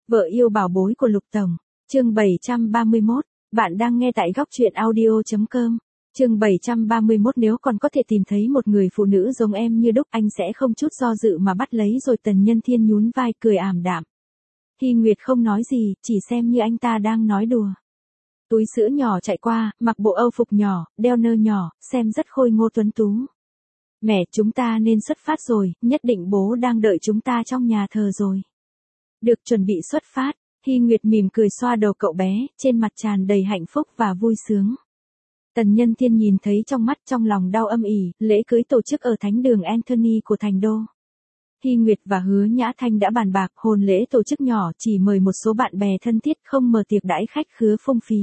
Vợ yêu bảo bối của Lục Tổng. Chương 731, bạn đang nghe tại góc truyện audio.com. Chương 731 nếu còn có thể tìm thấy một người phụ nữ giống em như đúc anh sẽ không chút do dự mà bắt lấy rồi. Tần Nhân Thiên nhún vai cười ảm đạm. Hy Nguyệt không nói gì, chỉ xem như anh ta đang nói đùa. Túi sữa nhỏ chạy qua, mặc bộ âu phục nhỏ, đeo nơ nhỏ, xem rất khôi ngô tuấn tú. Mẹ, chúng ta nên xuất phát rồi, nhất định bố đang đợi chúng ta trong nhà thờ rồi. Được, chuẩn bị xuất phát. Hy Nguyệt mỉm cười xoa đầu cậu bé, trên mặt tràn đầy hạnh phúc và vui sướng. Tần Nhân Thiên nhìn thấy trong mắt trong lòng đau âm ỉ, lễ cưới tổ chức ở thánh đường Anthony của thành đô. Hy Nguyệt và Hứa Nhã Thanh đã bàn bạc hôn lễ tổ chức nhỏ, chỉ mời một số bạn bè thân thiết, không mở tiệc đãi khách khứa phung phí.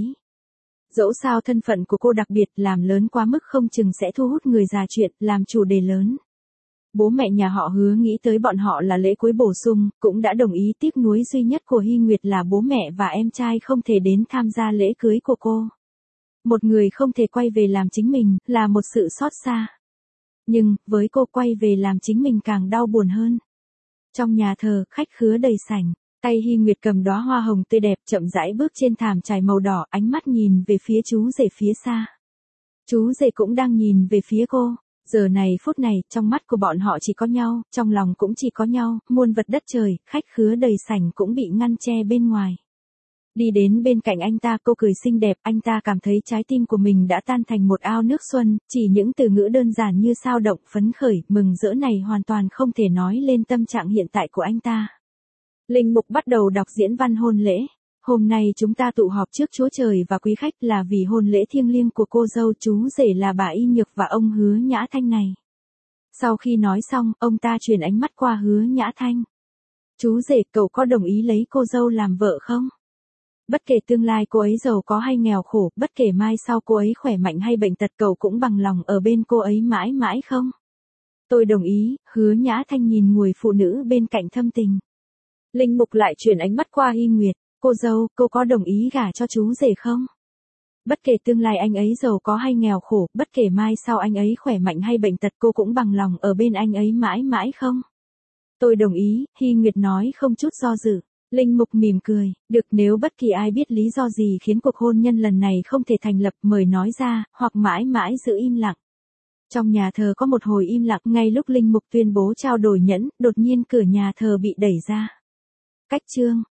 Dẫu sao thân phận của cô đặc biệt, làm lớn quá mức không chừng sẽ thu hút người già chuyện, làm chủ đề lớn. Bố mẹ nhà họ Hứa nghĩ tới bọn họ là lễ cưới bổ sung, cũng đã đồng ý. Tiếc nuối duy nhất của Hy Nguyệt là bố mẹ và em trai không thể đến tham gia lễ cưới của cô. Một người không thể quay về làm chính mình, là một sự xót xa. Nhưng, với cô quay về làm chính mình càng đau buồn hơn. Trong nhà thờ, khách khứa đầy sảnh, tay Hy Nguyệt cầm đóa hoa hồng tươi đẹp chậm rãi bước trên thảm trải màu đỏ, ánh mắt nhìn về phía chú rể phía xa. Chú rể cũng đang nhìn về phía cô. Giờ này phút này, trong mắt của bọn họ chỉ có nhau, trong lòng cũng chỉ có nhau, muôn vật đất trời, khách khứa đầy sảnh cũng bị ngăn che bên ngoài. Đi đến bên cạnh anh ta, cô cười xinh đẹp, anh ta cảm thấy trái tim của mình đã tan thành một ao nước xuân, chỉ những từ ngữ đơn giản như sao động, phấn khởi, mừng rỡ này hoàn toàn không thể nói lên tâm trạng hiện tại của anh ta. Linh mục bắt đầu đọc diễn văn hôn lễ. Hôm nay chúng ta tụ họp trước Chúa Trời và quý khách là vì hôn lễ thiêng liêng của cô dâu chú rể là bà Y Nhược và ông Hứa Nhã Thanh này. Sau khi nói xong, ông ta chuyển ánh mắt qua Hứa Nhã Thanh. Chú rể, cậu có đồng ý lấy cô dâu làm vợ không? Bất kể tương lai cô ấy giàu có hay nghèo khổ, bất kể mai sau cô ấy khỏe mạnh hay bệnh tật, cậu cũng bằng lòng ở bên cô ấy mãi mãi không? Tôi đồng ý. Hứa Nhã Thanh nhìn người phụ nữ bên cạnh thâm tình. Linh mục lại chuyển ánh mắt qua Hy Nguyệt. Cô dâu, cô có đồng ý gả cho chú rể không? Bất kể tương lai anh ấy giàu có hay nghèo khổ, bất kể mai sau anh ấy khỏe mạnh hay bệnh tật, cô cũng bằng lòng ở bên anh ấy mãi mãi không? Tôi đồng ý. Hy Nguyệt nói không chút do dự. Linh mục mỉm cười. Được, nếu bất kỳ ai biết lý do gì khiến cuộc hôn nhân lần này không thể thành lập, mời nói ra, hoặc mãi mãi giữ im lặng. Trong nhà thờ có một hồi im lặng, ngay lúc Linh mục tuyên bố trao đổi nhẫn, đột nhiên cửa nhà thờ bị đẩy ra. Cách chương